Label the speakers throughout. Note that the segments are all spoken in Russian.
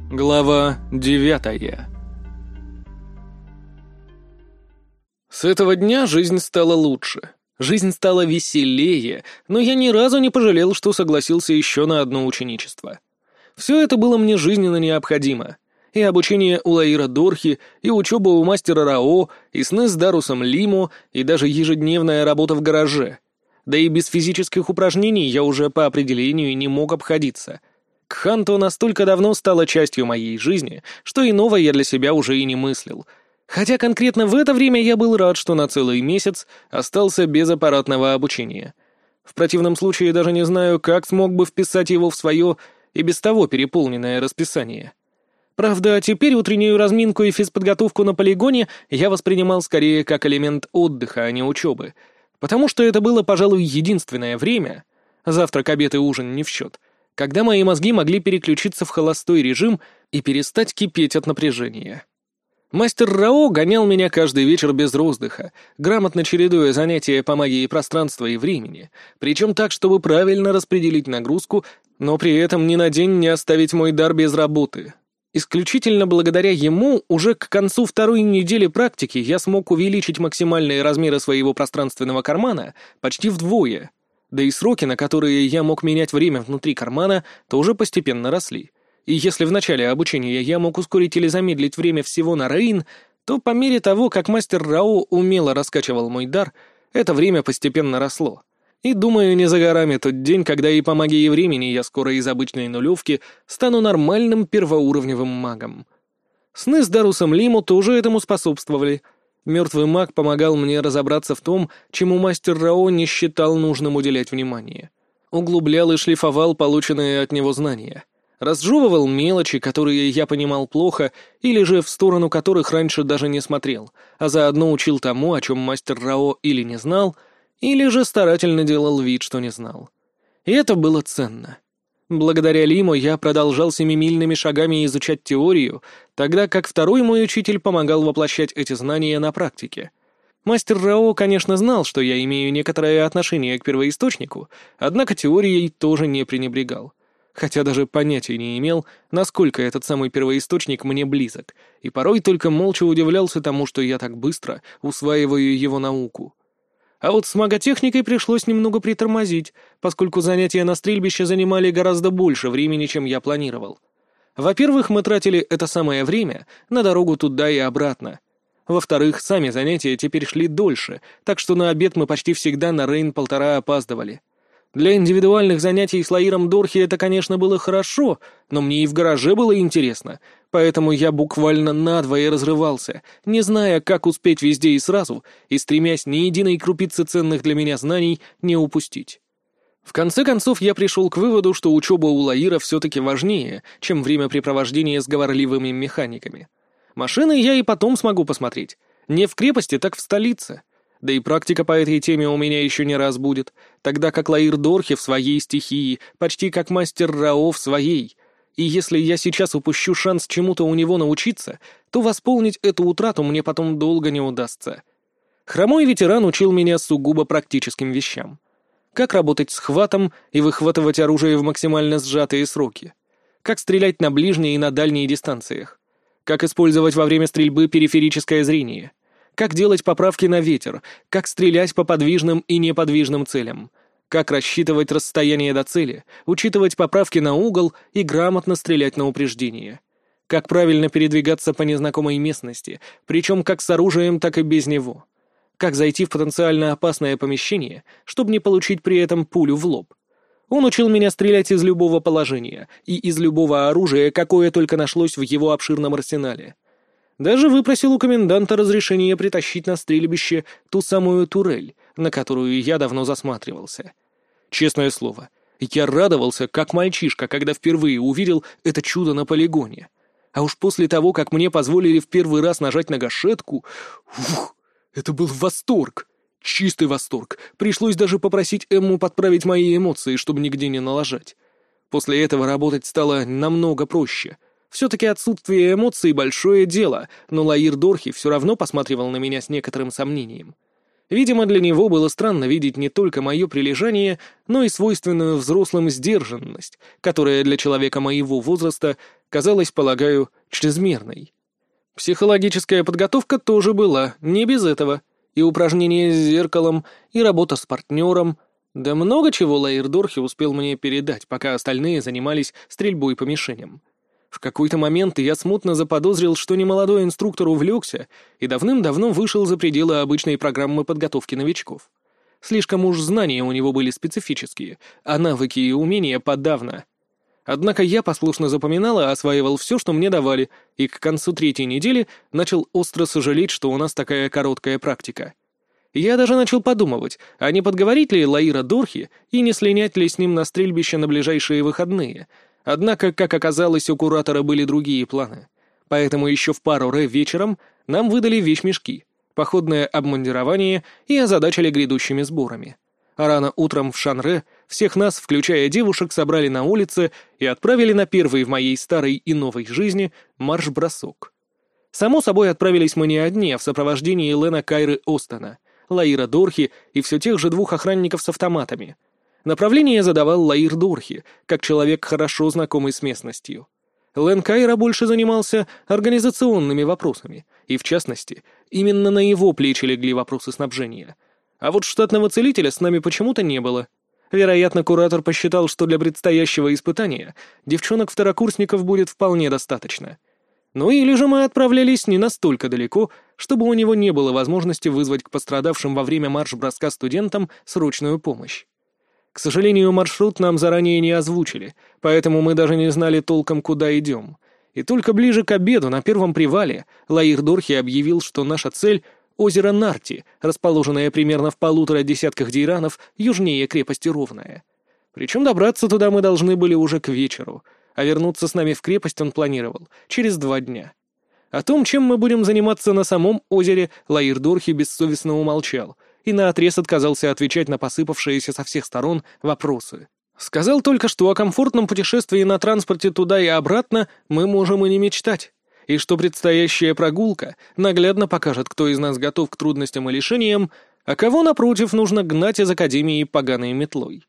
Speaker 1: Глава 9. С этого дня жизнь стала лучше. Жизнь стала веселее, но я ни разу не пожалел, что согласился еще на одно ученичество. Все это было мне жизненно необходимо. И обучение у Лаира Дорхи, и учеба у мастера Рао, и сны с Дарусом Лимо, и даже ежедневная работа в гараже. Да и без физических упражнений я уже по определению не мог обходиться. Кханто настолько давно стало частью моей жизни, что иного я для себя уже и не мыслил. Хотя конкретно в это время я был рад, что на целый месяц остался без аппаратного обучения. В противном случае даже не знаю, как смог бы вписать его в свое и без того переполненное расписание. Правда, теперь утреннюю разминку и физподготовку на полигоне я воспринимал скорее как элемент отдыха, а не учебы, потому что это было, пожалуй, единственное время, завтрак, обед и ужин не в счет, когда мои мозги могли переключиться в холостой режим и перестать кипеть от напряжения. Мастер Рао гонял меня каждый вечер без роздыха, грамотно чередуя занятия по магии пространства и времени, причем так, чтобы правильно распределить нагрузку, но при этом ни на день не оставить мой дар без работы. Исключительно благодаря ему уже к концу второй недели практики я смог увеличить максимальные размеры своего пространственного кармана почти вдвое, да и сроки, на которые я мог менять время внутри кармана, тоже постепенно росли. И если в начале обучения я мог ускорить или замедлить время всего на Рейн, то по мере того, как мастер Рао умело раскачивал мой дар, это время постепенно росло. И думаю, не за горами тот день, когда и по магии времени я скоро из обычной нулевки стану нормальным первоуровневым магом. Сны с Дарусом Лимо тоже этому способствовали. Мертвый маг помогал мне разобраться в том, чему мастер Рао не считал нужным уделять внимание. Углублял и шлифовал полученные от него знания. Разжевывал мелочи, которые я понимал плохо, или же в сторону которых раньше даже не смотрел, а заодно учил тому, о чем мастер Рао или не знал, или же старательно делал вид, что не знал. И это было ценно. Благодаря Лимо я продолжал семимильными шагами изучать теорию, тогда как второй мой учитель помогал воплощать эти знания на практике. Мастер Рао, конечно, знал, что я имею некоторое отношение к первоисточнику, однако теорией тоже не пренебрегал. Хотя даже понятия не имел, насколько этот самый первоисточник мне близок, и порой только молча удивлялся тому, что я так быстро усваиваю его науку. А вот с маготехникой пришлось немного притормозить, поскольку занятия на стрельбище занимали гораздо больше времени, чем я планировал. Во-первых, мы тратили это самое время на дорогу туда и обратно. Во-вторых, сами занятия теперь шли дольше, так что на обед мы почти всегда на Рейн 1,5 опаздывали. Для индивидуальных занятий с Лаиром Дорхи это, конечно, было хорошо, но мне и в гараже было интересно, поэтому я буквально надвое разрывался, не зная, как успеть везде и сразу, и стремясь ни единой крупицы ценных для меня знаний не упустить. В конце концов, я пришел к выводу, что учеба у Лаира все-таки важнее, чем времяпрепровождение с говорливыми механиками. Машины я и потом смогу посмотреть, не в крепости, так в столице. Да и практика по этой теме у меня еще не раз будет, тогда как Лаир Дорхи в своей стихии, почти как мастер Рао в своей. И если я сейчас упущу шанс чему-то у него научиться, то восполнить эту утрату мне потом долго не удастся. Хромой ветеран учил меня сугубо практическим вещам. Как работать с хватом и выхватывать оружие в максимально сжатые сроки. Как стрелять на ближней и на дальней дистанциях. Как использовать во время стрельбы периферическое зрение. Как делать поправки на ветер, как стрелять по подвижным и неподвижным целям, как рассчитывать расстояние до цели, учитывать поправки на угол и грамотно стрелять на упреждение, как правильно передвигаться по незнакомой местности, причем как с оружием, так и без него, как зайти в потенциально опасное помещение, чтобы не получить при этом пулю в лоб. Он учил меня стрелять из любого положения и из любого оружия, какое только нашлось в его обширном арсенале. Даже выпросил у коменданта разрешение притащить на стрельбище ту самую турель, на которую я давно засматривался. Честное слово, я радовался, как мальчишка, когда впервые увидел это чудо на полигоне. А уж после того, как мне позволили в первый раз нажать на гашетку, это был восторг. Чистый восторг. Пришлось даже попросить Эмму подправить мои эмоции, чтобы нигде не налажать. После этого работать стало намного проще. Все-таки отсутствие эмоций — большое дело, но Лаир Дорхи все равно посматривал на меня с некоторым сомнением. Видимо, для него было странно видеть не только мое прилежание, но и свойственную взрослым сдержанность, которая для человека моего возраста казалась, полагаю, чрезмерной. Психологическая подготовка тоже была, не без этого. И упражнения с зеркалом, и работа с партнером. Да много чего Лаир Дорхи успел мне передать, пока остальные занимались стрельбой по мишеням. В какой-то момент я смутно заподозрил, что немолодой инструктор увлекся и давным-давно вышел за пределы обычной программы подготовки новичков. Слишком уж знания у него были специфические, а навыки и умения подавно. Однако я послушно запоминал и осваивал все, что мне давали, и к концу третьей недели начал остро сожалеть, что у нас такая короткая практика. Я даже начал подумывать, а не подговорить ли Лаира Дорхи и не слинять ли с ним на стрельбище на ближайшие выходные. Однако, как оказалось, у куратора были другие планы. Поэтому еще в пару вечером нам выдали вещмешки, походное обмундирование и озадачили грядущими сборами. А рано утром в Шанре всех нас, включая девушек, собрали на улице и отправили на первый в моей старой и новой жизни марш-бросок. Само собой, отправились мы не одни, а в сопровождении Лена Кайры Остона, Лаира Дорхи и все тех же двух охранников с автоматами. Направление задавал Лаир Дорхи, как человек, хорошо знакомый с местностью. Лен Кайра больше занимался организационными вопросами, и, в частности, именно на его плечи легли вопросы снабжения. А вот штатного целителя с нами почему-то не было. Вероятно, куратор посчитал, что для предстоящего испытания девчонок-второкурсников будет вполне достаточно. Ну или же мы отправлялись не настолько далеко, чтобы у него не было возможности вызвать к пострадавшим во время марш-броска студентам срочную помощь. К сожалению, маршрут нам заранее не озвучили, поэтому мы даже не знали толком, куда идем. И только ближе к обеду, на первом привале, Лаир Дорхи объявил, что наша цель — озеро Нарти, расположенное примерно в 1,5 десятках дейранов южнее крепости Ровная. Причем добраться туда мы должны были уже к вечеру, а вернуться с нами в крепость он планировал через 2 дня. О том, чем мы будем заниматься на самом озере, Лаир Дорхи бессовестно умолчал и наотрез отказался отвечать на посыпавшиеся со всех сторон вопросы. Сказал только, что о комфортном путешествии на транспорте туда и обратно мы можем и не мечтать, и что предстоящая прогулка наглядно покажет, кто из нас готов к трудностям и лишениям, а кого, напротив, нужно гнать из академии поганой метлой.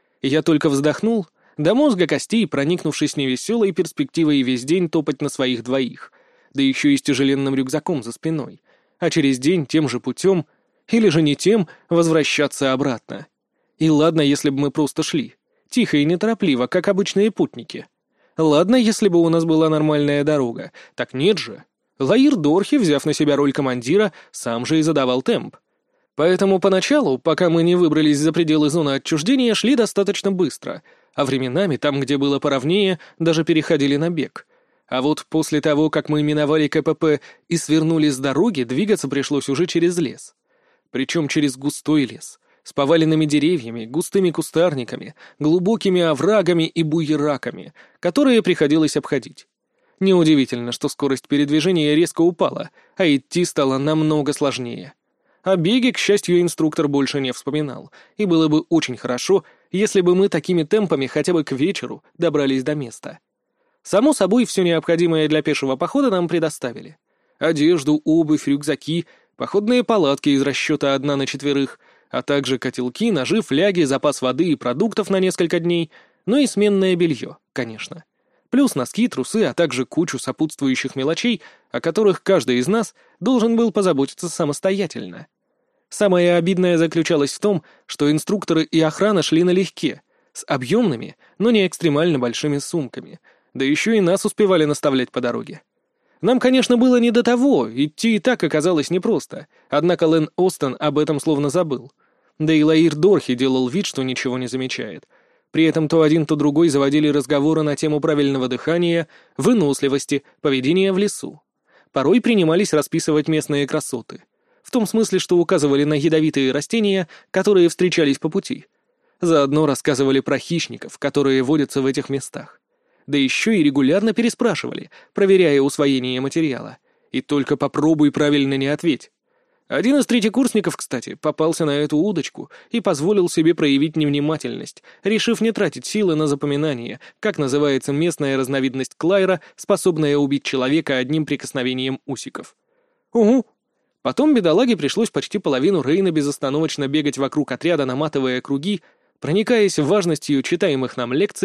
Speaker 1: Я только вздохнул, до мозга костей, проникнувшись невеселой перспективой весь день топать на своих двоих, да еще и с тяжеленным рюкзаком за спиной, а через день тем же путем, или же не тем, возвращаться обратно. И ладно, если бы мы просто шли, тихо и неторопливо, как обычные путники. Ладно, если бы у нас была нормальная дорога, так нет же. Лаир Дорхи, взяв на себя роль командира, сам же и задавал темп. Поэтому поначалу, пока мы не выбрались за пределы зоны отчуждения, шли достаточно быстро, а временами, там, где было поровнее, даже переходили на бег. А вот после того, как мы миновали КПП и свернули с дороги, двигаться пришлось уже через лес. Причем через густой лес, с поваленными деревьями, густыми кустарниками, глубокими оврагами и буераками, которые приходилось обходить. Неудивительно, что скорость передвижения резко упала, а идти стало намного сложнее. О беге, к счастью, инструктор больше не вспоминал, и было бы очень хорошо, если бы мы такими темпами хотя бы к вечеру добрались до места. Само собой, все необходимое для пешего похода нам предоставили. Одежду, обувь, рюкзаки, походные палатки из расчета 1 на 4, а также котелки, ножи, фляги, запас воды и продуктов на несколько дней, ну и сменное белье, конечно. Плюс носки, трусы, а также кучу сопутствующих мелочей, о которых каждый из нас должен был позаботиться самостоятельно. Самое обидное заключалось в том, что инструкторы и охрана шли налегке, с объемными, но не экстремально большими сумками, да еще и нас успевали наставлять по дороге. Нам, конечно, было не до того, идти и так оказалось непросто, однако Лен Остон об этом словно забыл. Да и Лаир Дорхи делал вид, что ничего не замечает. При этом то один, то другой заводили разговоры на тему правильного дыхания, выносливости, поведения в лесу. Порой принимались расписывать местные красоты. В том смысле, что указывали на ядовитые растения, которые встречались по пути. Заодно рассказывали про хищников, которые водятся в этих местах. Да еще и регулярно переспрашивали, проверяя усвоение материала. И только попробуй правильно не ответь. Один из третьекурсников, кстати, попался на эту удочку и позволил себе проявить невнимательность, решив не тратить силы на запоминание, как называется местная разновидность клайра, способная убить человека одним прикосновением усиков. Угу. Потом бедолаге пришлось почти половину Рейна безостановочно бегать вокруг отряда, наматывая круги, проникаясь важностью читаемых нам лекций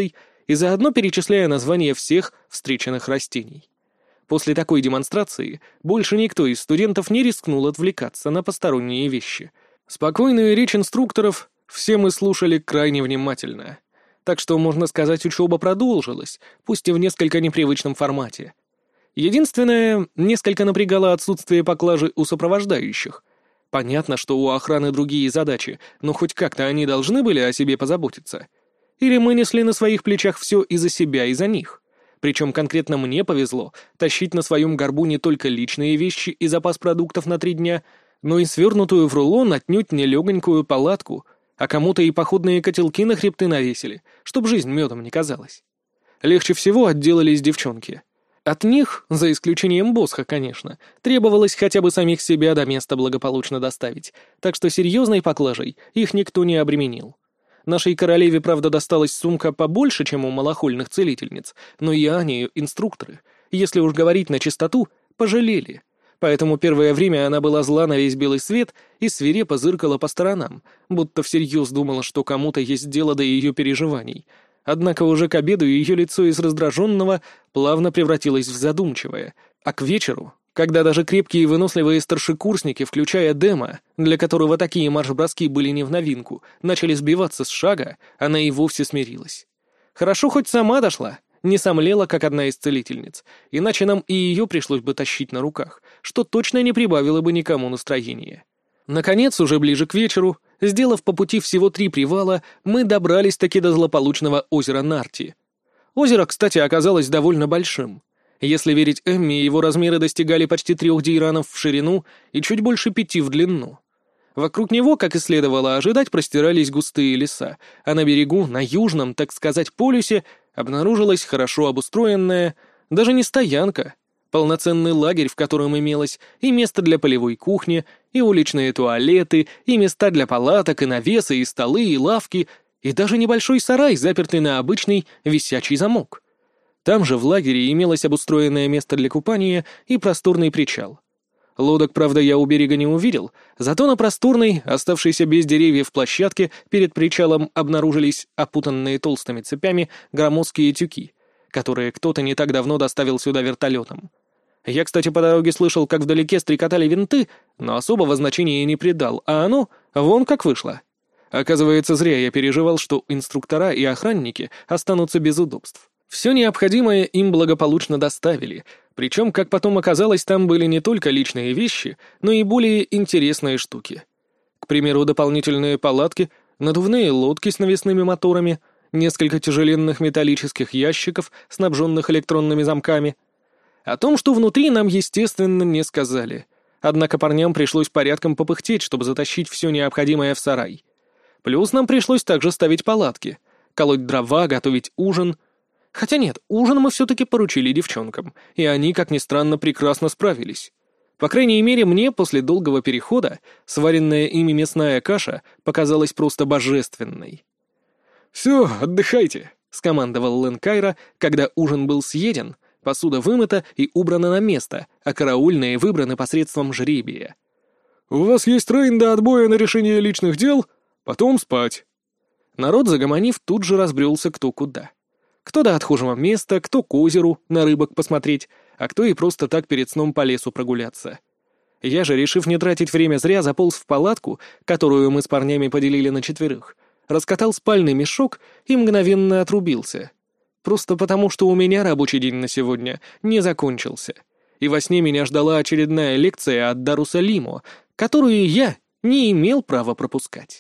Speaker 1: и заодно перечисляя названия всех встреченных растений. После такой демонстрации больше никто из студентов не рискнул отвлекаться на посторонние вещи. Спокойную речь инструкторов все мы слушали крайне внимательно. Так что, можно сказать, учеба продолжилась, пусть и в несколько непривычном формате. Единственное, несколько напрягало отсутствие поклажи у сопровождающих. Понятно, что у охраны другие задачи, но хоть как-то они должны были о себе позаботиться. Или мы несли на своих плечах все из-за себя и за них. Причем конкретно мне повезло тащить на своем горбу не только личные вещи и запас продуктов на 3 дня, но и свернутую в рулон отнюдь не легонькую палатку, а кому-то и походные котелки на хребты навесили, чтоб жизнь медом не казалась. Легче всего отделались девчонки. От них, за исключением Босха, конечно, требовалось хотя бы самих себя до места благополучно доставить, так что серьезной поклажей их никто не обременил. Нашей королеве, правда, досталась сумка побольше, чем у малохольных целительниц, но и они, инструкторы, если уж говорить на чистоту, пожалели. Поэтому первое время она была зла на весь белый свет и свирепо зыркала по сторонам, будто всерьез думала, что кому-то есть дело до ее переживаний. Однако уже к обеду ее лицо из раздраженного плавно превратилось в задумчивое, а к вечеру, когда даже крепкие и выносливые старшекурсники, включая Дема, для которого такие марш-броски были не в новинку, начали сбиваться с шага, она и вовсе смирилась. Хорошо хоть сама дошла, не сомлела, как одна из целительниц, иначе нам и ее пришлось бы тащить на руках, что точно не прибавило бы никому настроения. Наконец, уже ближе к вечеру, сделав по пути всего 3 привала, мы добрались-таки до злополучного озера Нарти. Озеро, кстати, оказалось довольно большим. Если верить Эмме, его размеры достигали почти 3 дейранов в ширину и чуть больше 5 в длину. Вокруг него, как и следовало ожидать, простирались густые леса, а на берегу, на южном, так сказать, полюсе, обнаружилась хорошо обустроенная, даже не стоянка, полноценный лагерь, в котором имелось и место для полевой кухни, и уличные туалеты, и места для палаток, и навесы, и столы, и лавки, и даже небольшой сарай, запертый на обычный висячий замок. Там же в лагере имелось обустроенное место для купания и просторный причал. Лодок, правда, я у берега не увидел, зато на просторной, оставшейся без деревьев площадке, перед причалом обнаружились опутанные толстыми цепями громоздкие тюки, которые кто-то не так давно доставил сюда вертолетом. Я, кстати, по дороге слышал, как вдалеке стрекотали винты, но особого значения не придал, а оно вон как вышло. Оказывается, зря я переживал, что инструктора и охранники останутся без удобств. Все необходимое им благополучно доставили, причем, как потом оказалось, там были не только личные вещи, но и более интересные штуки. К примеру, дополнительные палатки, надувные лодки с навесными моторами, несколько тяжеленных металлических ящиков, снабженных электронными замками. О том, что внутри, нам, естественно, не сказали. Однако парням пришлось порядком попыхтеть, чтобы затащить все необходимое в сарай. Плюс нам пришлось также ставить палатки, колоть дрова, готовить ужин. Хотя нет, ужин мы все-таки поручили девчонкам, и они, как ни странно, прекрасно справились. По крайней мере, мне после долгого перехода сваренная ими мясная каша показалась просто божественной. «Все, отдыхайте», — скомандовал Лэн Кайра, когда ужин был съеден, посуда вымыта и убрана на место, а караульные выбраны посредством жребия. «У вас есть трейн до отбоя на решение личных дел, потом спать». Народ, загомонив, тут же разбрелся кто куда. Кто до отхожего места, кто к озеру на рыбок посмотреть, а кто и просто так перед сном по лесу прогуляться. Я же, решив не тратить время зря, заполз в палатку, которую мы с парнями поделили на 4, раскатал спальный мешок и мгновенно отрубился. Просто потому, что у меня рабочий день на сегодня не закончился. И во сне меня ждала очередная лекция от Даруса Лимо, которую я не имел права пропускать.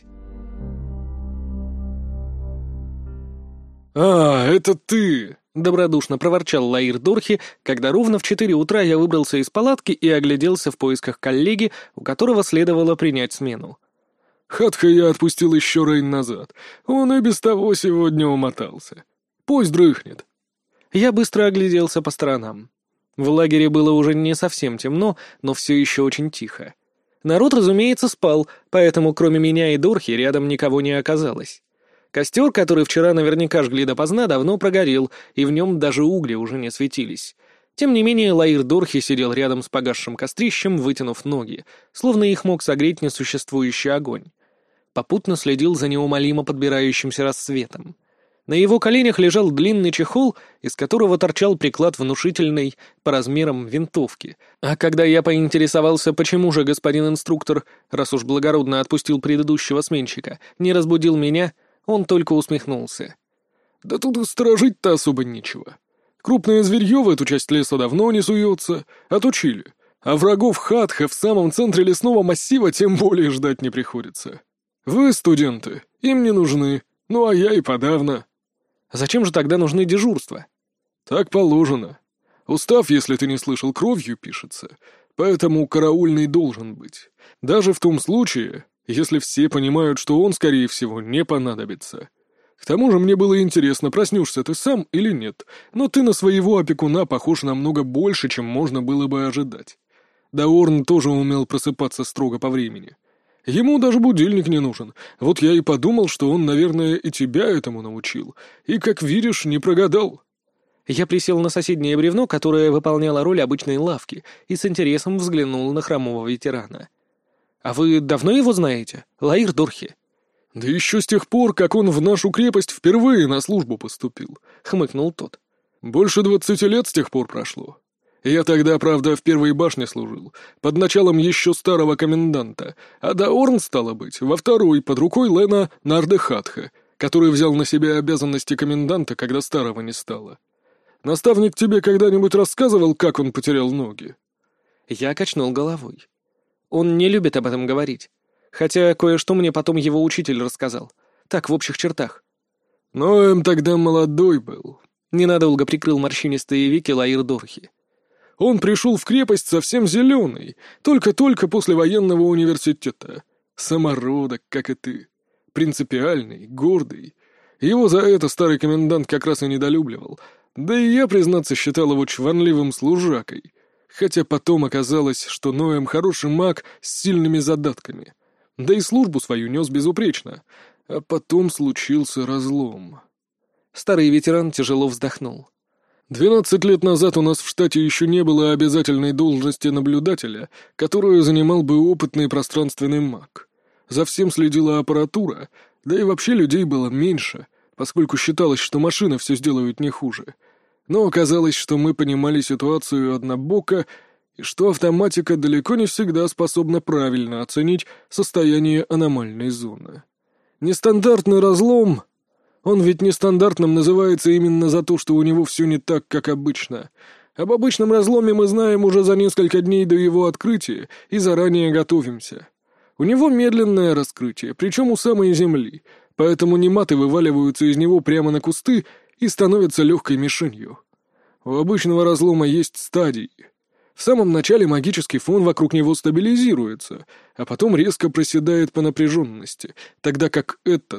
Speaker 2: «А, это ты!»
Speaker 1: — добродушно проворчал Лаир Дорхи, когда ровно в 4 утра я выбрался из палатки и огляделся в поисках коллеги, у которого следовало принять смену.
Speaker 2: «Хатха я отпустил еще рейн назад. Он и без того сегодня умотался. Пусть дрыхнет».
Speaker 1: Я быстро огляделся по сторонам. В лагере было уже не совсем темно, но все еще очень тихо. Народ, разумеется, спал, поэтому кроме меня и Дорхи рядом никого не оказалось. Костер, который вчера наверняка жгли допоздна, давно прогорел, и в нем даже угли уже не светились. Тем не менее, Лаир Дорхи сидел рядом с погасшим кострищем, вытянув ноги, словно их мог согреть несуществующий огонь. Попутно следил за неумолимо подбирающимся рассветом. На его коленях лежал длинный чехол, из которого торчал приклад внушительной по размерам винтовки. А когда я поинтересовался, почему же господин инструктор, раз уж благородно отпустил предыдущего сменщика, не разбудил меня, он только усмехнулся.
Speaker 2: «Да тут и сторожить-то особо нечего. Крупное зверье в эту часть леса давно не суется, отучили. А врагов Хатха в самом центре лесного массива тем более ждать не приходится. Вы, студенты, им не нужны, ну а я и подавно».
Speaker 1: «Зачем же тогда нужны дежурства?»
Speaker 2: «Так положено. Устав, если ты не слышал, кровью пишется, поэтому караульный должен быть. Даже в том случае, если все понимают, что он, скорее всего, не понадобится. К тому же мне было интересно, проснешься ты сам или нет, но ты на своего опекуна похож намного больше, чем можно было бы ожидать. Даорн тоже умел просыпаться строго по времени. Ему даже будильник не нужен. Вот я и подумал, что он, наверное, и тебя этому научил. И, как видишь, не прогадал».
Speaker 1: Я присел на соседнее бревно, которое выполняло роль обычной лавки, и с интересом взглянул на хромого ветерана. «А вы давно его знаете, Лаир Дорхи?»
Speaker 2: «Да еще с тех пор, как он в нашу крепость впервые на службу поступил», — хмыкнул тот. «Больше 20 лет с тех пор прошло. Я тогда, правда, в первой башне служил, под началом еще старого коменданта, а Даорн, стало быть, во второй, под рукой Лена Нардехатха, который взял на себя обязанности коменданта, когда старого не стало. Наставник тебе когда-нибудь рассказывал, как он потерял ноги?»
Speaker 1: Я качнул головой. Он не любит об этом говорить, хотя кое-что мне потом его учитель рассказал, так, в общих чертах.
Speaker 2: «Но тогда молодой был», —
Speaker 1: ненадолго прикрыл морщинистые веки Лаир Дорхи.
Speaker 2: «Он пришел в крепость совсем зеленый, только-только после военного университета. Самородок, как и ты. Принципиальный, гордый. Его за это старый комендант как раз и недолюбливал. Да и я, признаться, считал его чванливым служакой. Хотя потом оказалось, что Ноэм хороший маг с сильными задатками. Да и службу свою нес безупречно. А потом случился разлом».
Speaker 1: Старый ветеран тяжело вздохнул.
Speaker 2: 12 лет назад у нас в штате еще не было обязательной должности наблюдателя, которую занимал бы опытный пространственный маг. За всем следила аппаратура, да и вообще людей было меньше, поскольку считалось, что машины все сделают не хуже. Но оказалось, что мы понимали ситуацию однобоко, и что автоматика далеко не всегда способна правильно оценить состояние аномальной зоны. Нестандартный разлом... Он ведь нестандартным называется именно за то, что у него все не так, как обычно. Об обычном разломе мы знаем уже за несколько дней до его открытия и заранее готовимся. У него медленное раскрытие, причем у самой земли, поэтому нематы вываливаются из него прямо на кусты и становятся легкой мишенью. У обычного разлома есть стадии. В самом начале магический фон вокруг него стабилизируется, а потом резко проседает по напряженности, тогда как этот...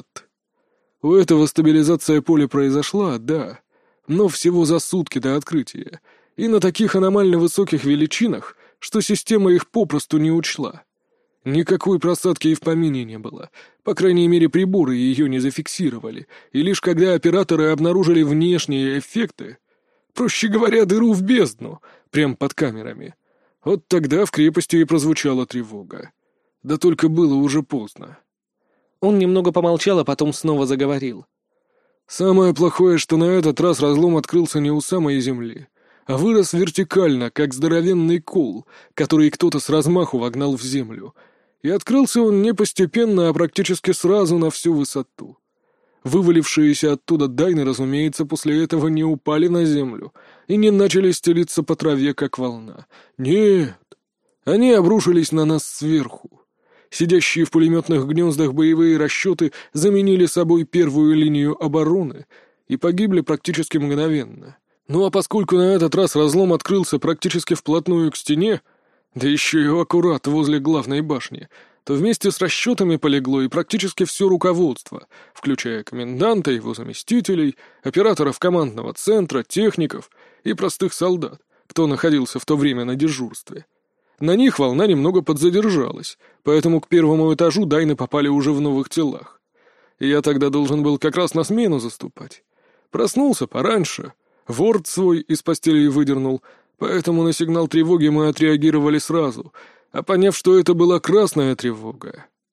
Speaker 2: У этого стабилизация поля произошла, да, но всего за сутки до открытия, и на таких аномально высоких величинах, что система их попросту не учла. Никакой просадки и в помине не было, по крайней мере приборы ее не зафиксировали, и лишь когда операторы обнаружили внешние эффекты, проще говоря, дыру в бездну, прямо под камерами, вот тогда в крепости и прозвучала тревога. Да только было уже поздно.
Speaker 1: Он немного помолчал, а потом снова заговорил.
Speaker 2: «Самое плохое, что на этот раз разлом открылся не у самой земли, а вырос вертикально, как здоровенный кол, который кто-то с размаху вогнал в землю. И открылся он не постепенно, а практически сразу на всю высоту. Вывалившиеся оттуда дайны, разумеется, после этого не упали на землю и не начали стелиться по траве, как волна. Нет, они обрушились на нас сверху. Сидящие в пулеметных гнездах боевые расчеты заменили собой первую линию обороны и погибли практически мгновенно. Ну а поскольку на этот раз разлом открылся практически вплотную к стене, да еще и аккурат возле главной башни, то вместе с расчетами полегло и практически все руководство, включая коменданта, его заместителей, операторов командного центра, техников и простых солдат, кто находился в то время на дежурстве. На них волна немного подзадержалась, поэтому к первому этажу дайны попали уже в новых телах. И я тогда должен был как раз на смену заступать. Проснулся пораньше, ворд свой из постели выдернул, поэтому на сигнал тревоги мы отреагировали сразу, а поняв, что это была красная тревога.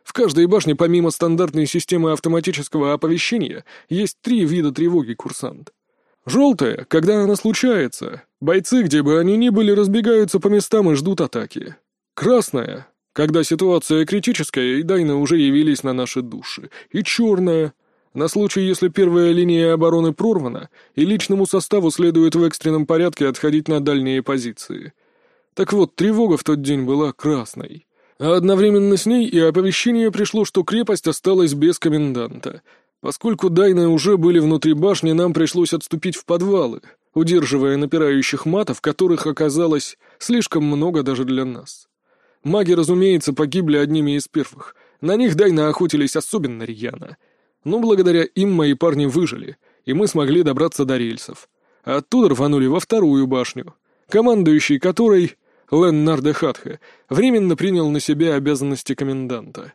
Speaker 2: В каждой башне помимо стандартной системы автоматического оповещения есть 3 вида тревоги, курсант. Желтая, когда она случается. Бойцы, где бы они ни были, разбегаются по местам и ждут атаки. Красная, когда ситуация критическая и Дайны уже явились на наши души. И черная, на случай, если первая линия обороны прорвана, и личному составу следует в экстренном порядке отходить на дальние позиции. Так вот, тревога в тот день была красной. А одновременно с ней и оповещение пришло, что крепость осталась без коменданта. Поскольку Дайны уже были внутри башни, нам пришлось отступить в подвалы, удерживая напирающих матов, которых оказалось слишком много даже для нас. Маги, разумеется, погибли одними из первых. На них Дайны охотились особенно рьяно. Но благодаря им мои парни выжили, и мы смогли добраться до рельсов. А оттуда рванули во вторую башню, командующий которой, Лен Нардехатхе, временно принял на себя обязанности коменданта.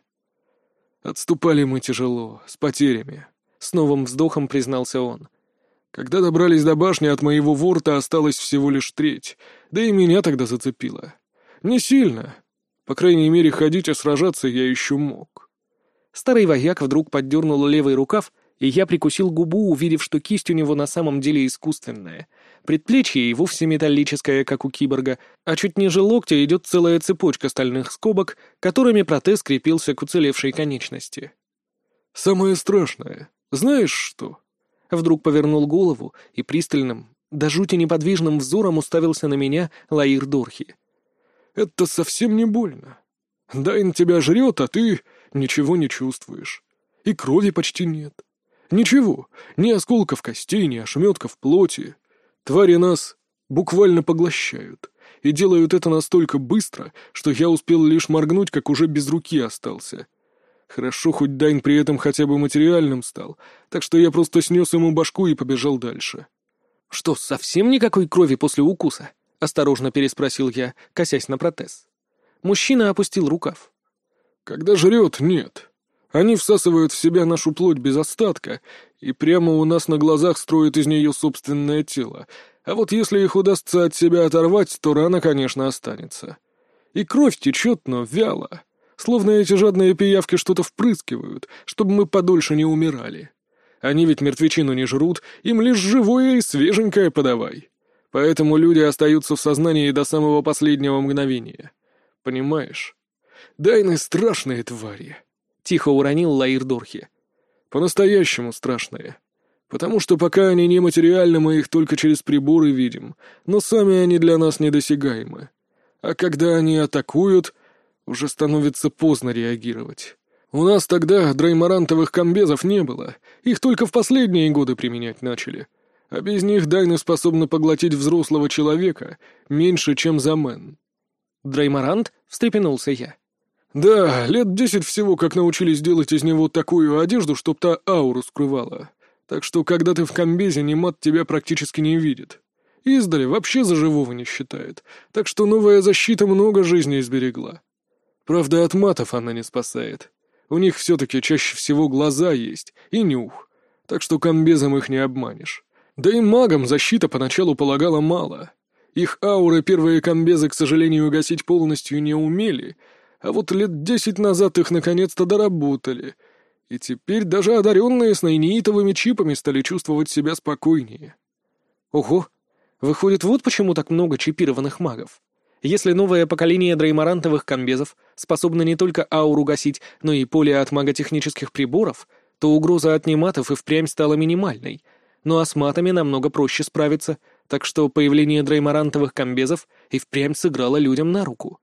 Speaker 2: Отступали мы тяжело, с потерями. С новым вздохом признался он. Когда добрались до башни, от моего ворта осталось всего лишь треть, да и меня тогда зацепило. Не сильно. По крайней мере, ходить и сражаться я еще мог.
Speaker 1: Старый вояк вдруг поддернул левый рукав, и я прикусил губу, увидев, что кисть у него на самом деле искусственная. Предплечье и вовсе металлическое, как у киборга, а чуть ниже локтя идет целая цепочка стальных скобок, которыми протез крепился к уцелевшей конечности.
Speaker 2: «Самое страшное. Знаешь что?»
Speaker 1: Вдруг повернул голову и пристальным, до жути неподвижным взором уставился на меня Лаир Дорхи.
Speaker 2: «Это совсем не больно. Дайн тебя жрет, а ты ничего не чувствуешь. И крови почти нет. Ничего, ни осколков костей, ни ошметков плоти. Твари нас буквально поглощают, и делают это настолько быстро, что я успел лишь моргнуть, как уже без руки остался. Хорошо, хоть Дайн при этом хотя бы материальным стал, так что я просто снес ему башку и побежал дальше».
Speaker 1: «Что, совсем никакой крови после укуса?» — осторожно переспросил я, косясь на протез. Мужчина опустил рукав.
Speaker 2: «Когда жрет, нет. Они всасывают в себя нашу плоть без остатка и прямо у нас на глазах строят из нее собственное тело. А вот если их удастся от себя оторвать, то рана, конечно, останется. И кровь течет, но вяло. Словно эти жадные пиявки что-то впрыскивают, чтобы мы подольше не умирали. Они ведь мертвечину не жрут, им лишь живое и свеженькое подавай. Поэтому люди остаются в сознании до самого последнего мгновения. Понимаешь? Дайны страшные твари».
Speaker 1: Тихо уронил Лаир Дорхи.
Speaker 2: «По-настоящему страшные. Потому что пока они нематериальны, мы их только через приборы видим, но сами они для нас недосягаемы. А когда они атакуют, уже становится поздно реагировать. У нас тогда драймарантовых комбезов не было, их только в последние годы применять начали. А без них Дайны способны поглотить взрослого человека меньше, чем замен».
Speaker 1: «Драймарант?» — встрепенулся я.
Speaker 2: «Да, лет 10 всего, как научились делать из него такую одежду, чтоб та ауру скрывала. Так что, когда ты в комбезе, немат тебя практически не видит. Издали вообще за живого не считает, так что новая защита много жизней сберегла. Правда, от матов она не спасает. У них все-таки чаще всего глаза есть и нюх, так что комбезом их не обманешь. Да и магам защита поначалу полагала мало. Их ауры первые комбезы, к сожалению, гасить полностью не умели, а вот лет 10 назад их наконец-то доработали, и теперь даже одаренные с нейнитовыми чипами стали чувствовать себя спокойнее».
Speaker 1: «Ого! Выходит, вот почему так много чипированных магов. Если новое поколение драймарантовых комбезов способно не только ауру гасить, но и поле от маготехнических приборов, то угроза от нематов и впрямь стала минимальной. Ну а с матами намного проще справиться, так что появление драймарантовых комбезов и впрямь сыграло людям на руку».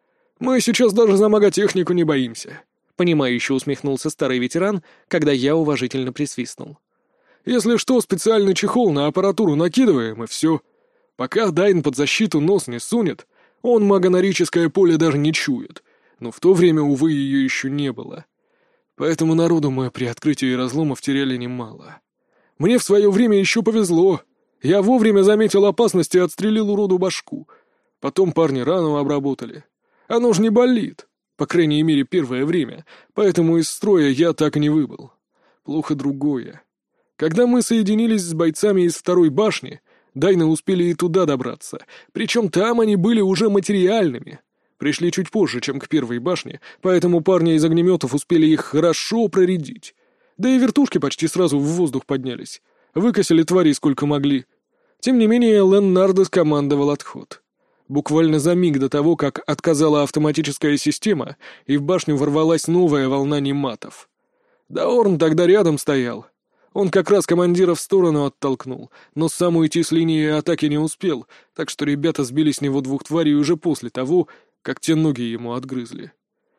Speaker 2: «Мы сейчас даже за маготехнику не боимся», — понимающе усмехнулся старый ветеран, когда я уважительно присвистнул. «Если что, специальный чехол на аппаратуру накидываем, и все. Пока Дайн под защиту нос не сунет, он магонорическое поле даже не чует, но в то время, увы, ее еще не было. Поэтому народу мы при открытии разломов теряли немало. Мне в свое время еще повезло. Я вовремя заметил опасность и отстрелил уроду башку. Потом парни рану обработали. Оно ж не болит, по крайней мере, первое время, поэтому из строя я так и не выбыл. Плохо другое. Когда мы соединились с бойцами из второй башни, Дайны успели и туда добраться, причем там они были уже материальными. Пришли чуть позже, чем к первой башне, поэтому парни из огнеметов успели их хорошо проредить. Да и вертушки почти сразу в воздух поднялись. Выкосили тварей сколько могли. Тем не менее, Леннардо скомандовал отход. Буквально за миг до того, как отказала автоматическая система, и в башню ворвалась новая волна нематов. Даорн тогда рядом стоял. Он как раз командира в сторону оттолкнул, но сам уйти с линии атаки не успел, так что ребята сбили с него двух тварей уже после того, как те ноги ему отгрызли.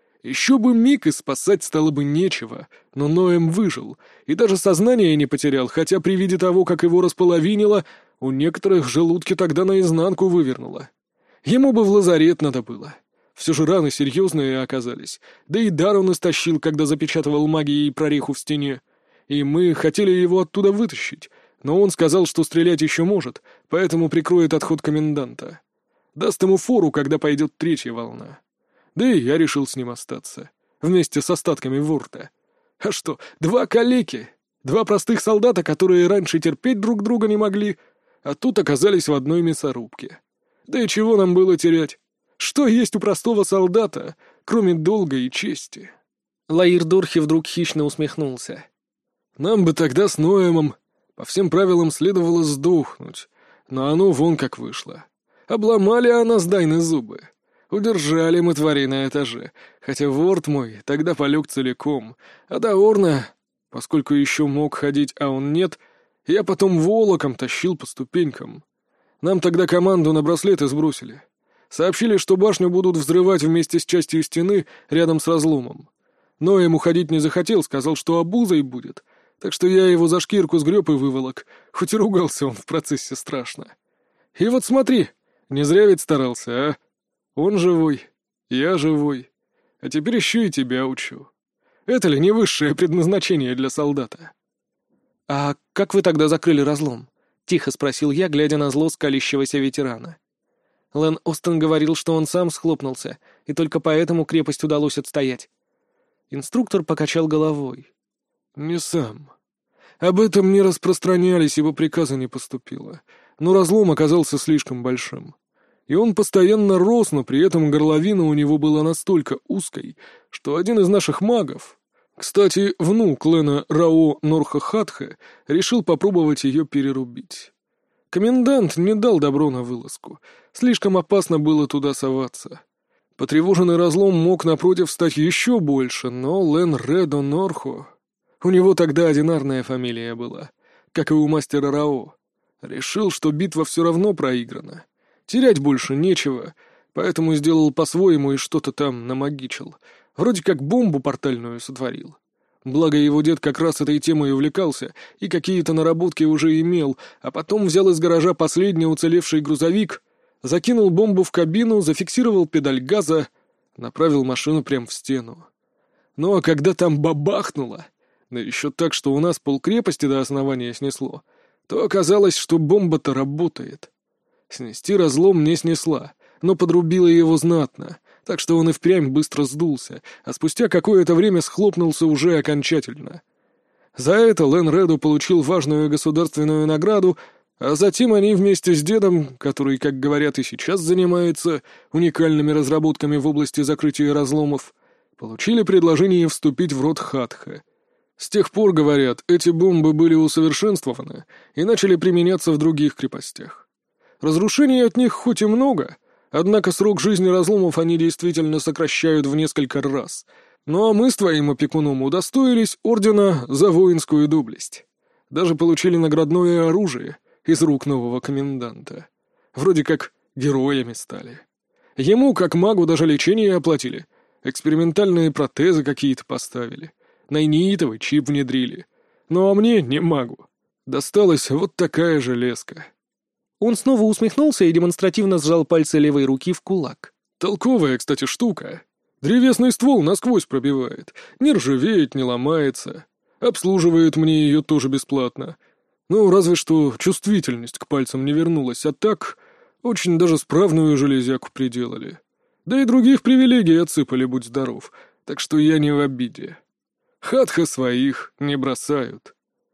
Speaker 2: Еще бы миг, и спасать стало бы нечего, но Ноэм выжил, и даже сознание не потерял, хотя при виде того, как его располовинило, у некоторых желудки тогда наизнанку вывернуло. Ему бы в лазарет надо было. Все же раны серьезные оказались, да и дар он истощил, когда запечатывал магией прореху в стене. И мы хотели его оттуда вытащить, но он сказал, что стрелять еще может, поэтому прикроет отход коменданта. Даст ему фору, когда пойдет третья волна. Да и я решил с ним остаться, вместе с остатками Ворта. А что, два калеки, два простых солдата, которые раньше терпеть друг друга не могли, а тут оказались в одной мясорубке. Да и чего нам было терять? Что есть у простого солдата, кроме долга и чести?
Speaker 1: Лаир Дорхи вдруг хищно усмехнулся.
Speaker 2: Нам бы тогда с Ноэмом по всем правилам следовало сдохнуть, но оно вон как вышло. Обломали о нас Дайны зубы. Удержали мы тварей на этаже, хотя Ворд мой тогда полег целиком, а Даорна, поскольку еще мог ходить, а он нет, я потом волоком тащил по ступенькам. Нам тогда команду на браслеты сбросили. Сообщили, что башню будут взрывать вместе с частью стены рядом с разломом. Но ему ходить не захотел, сказал, что обузой будет, так что я его за шкирку сгреб и выволок, хоть и ругался он в процессе страшно. И вот смотри, не зря ведь старался, а? Он живой, я живой, а теперь еще и тебя учу. Это ли не высшее предназначение для солдата?
Speaker 1: «А как вы тогда закрыли разлом?» — тихо спросил я, глядя на зло скалящегося ветерана. Лэн Остен говорил, что он сам схлопнулся, и только поэтому крепость удалось отстоять. Инструктор покачал головой.
Speaker 2: «Не сам. Об этом не распространялись, ибо приказа не поступило. Но разлом оказался слишком большим. И он постоянно рос, но при этом горловина у него была настолько узкой, что один из наших магов, кстати, внук Лена Рао Норха-Хатха, решил попробовать ее перерубить. Комендант не дал добро на вылазку. Слишком опасно было туда соваться. Потревоженный разлом мог, напротив, стать еще больше, но Лен Редо Норхо... У него тогда одинарная фамилия была, как и у мастера Рао. Решил, что битва все равно проиграна. Терять больше нечего, поэтому сделал по-своему и что-то там намагичил. Вроде как бомбу портальную сотворил. Благо его дед как раз этой темой увлекался и какие-то наработки уже имел, а потом взял из гаража последний уцелевший грузовик, закинул бомбу в кабину, зафиксировал педаль газа, направил машину прямо в стену. Ну а когда там бабахнуло, да еще так, что у нас полкрепости до основания снесло, то оказалось, что бомба-то работает. Снести разлом не снесла, но подрубила его знатно, так что он и впрямь быстро сдулся, а спустя какое-то время схлопнулся уже окончательно. За это Лен Реду получил важную государственную награду, а затем они вместе с дедом, который, как говорят, и сейчас занимается уникальными разработками в области закрытия разломов, получили предложение вступить в род Хатха. С тех пор, говорят, эти бомбы были усовершенствованы и начали применяться в других крепостях. Разрушений от них хоть и много, однако срок жизни разломов они действительно сокращают в несколько раз. Ну а мы с твоим опекуном удостоились ордена за воинскую доблесть. Даже получили наградное оружие из рук нового коменданта. Вроде как героями стали. Ему, как магу, даже лечение оплатили. Экспериментальные протезы какие-то поставили. Найнитовый чип внедрили. Ну а мне, не магу, досталась вот такая железка.
Speaker 1: Он снова усмехнулся и демонстративно сжал пальцы левой руки в кулак.
Speaker 2: Толковая, кстати, штука. Древесный ствол насквозь пробивает. Не ржавеет, не ломается. Обслуживает мне ее тоже бесплатно. Ну, разве что чувствительность к пальцам не вернулась, а так очень даже справную железяку приделали. Да и других привилегий отсыпали, будь здоров, так что я не в обиде. Хатха своих не бросают.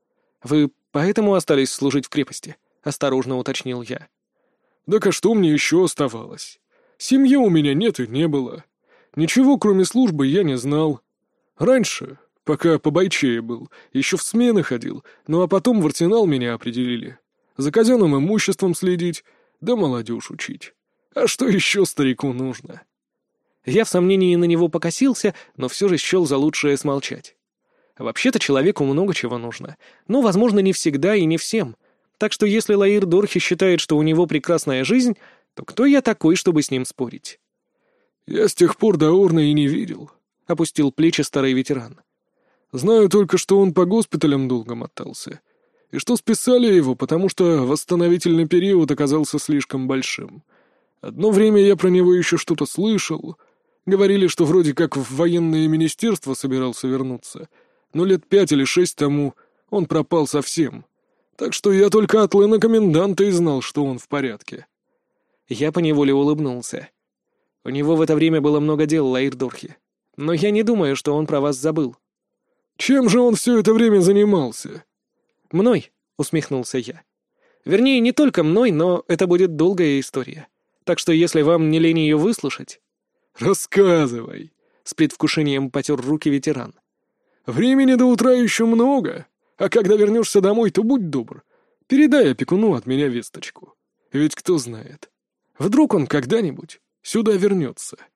Speaker 1: «Вы поэтому остались служить в крепости?» — осторожно уточнил я.
Speaker 2: «Так а что мне еще оставалось? Семьи у меня нет и не было. Ничего, кроме службы, я не знал. Раньше, пока по бойчее был, еще в смены ходил, ну а потом в арсенал меня определили. За казенным имуществом следить, да молодежь учить. А что еще старику нужно?
Speaker 1: Я в сомнении на него покосился, но все же счел за лучшее смолчать. Вообще-то человеку много чего нужно, но, возможно, не всегда и не всем. Так что если Лаир Дорхи считает, что у него прекрасная жизнь, то кто я такой, чтобы с ним спорить?
Speaker 2: Я с тех пор Даорна и не видел,
Speaker 1: — опустил плечи старый ветеран.
Speaker 2: Знаю только, что он по госпиталям долго мотался, и что списали его, потому что восстановительный период оказался слишком большим. Одно время я про него еще что-то слышал. Говорили, что вроде как в военное министерство собирался вернуться, но лет 5 или 6 тому он пропал совсем. Так что я только от Лена коменданта и знал, что он в порядке.
Speaker 1: Я поневоле улыбнулся. У него в это время было много дел, Лаир Дорхи. Но я не думаю, что он про вас забыл.
Speaker 2: Чем же он все это время занимался?
Speaker 1: Мной, усмехнулся я. Вернее, не только мной, но это будет долгая история. Так что если вам не лень ее выслушать...
Speaker 2: Рассказывай,
Speaker 1: с предвкушением потер руки ветеран.
Speaker 2: Времени до утра еще много, а когда вернешься домой, то будь добр. Передай опекуну от меня весточку. Ведь кто знает, вдруг он когда-нибудь сюда вернется.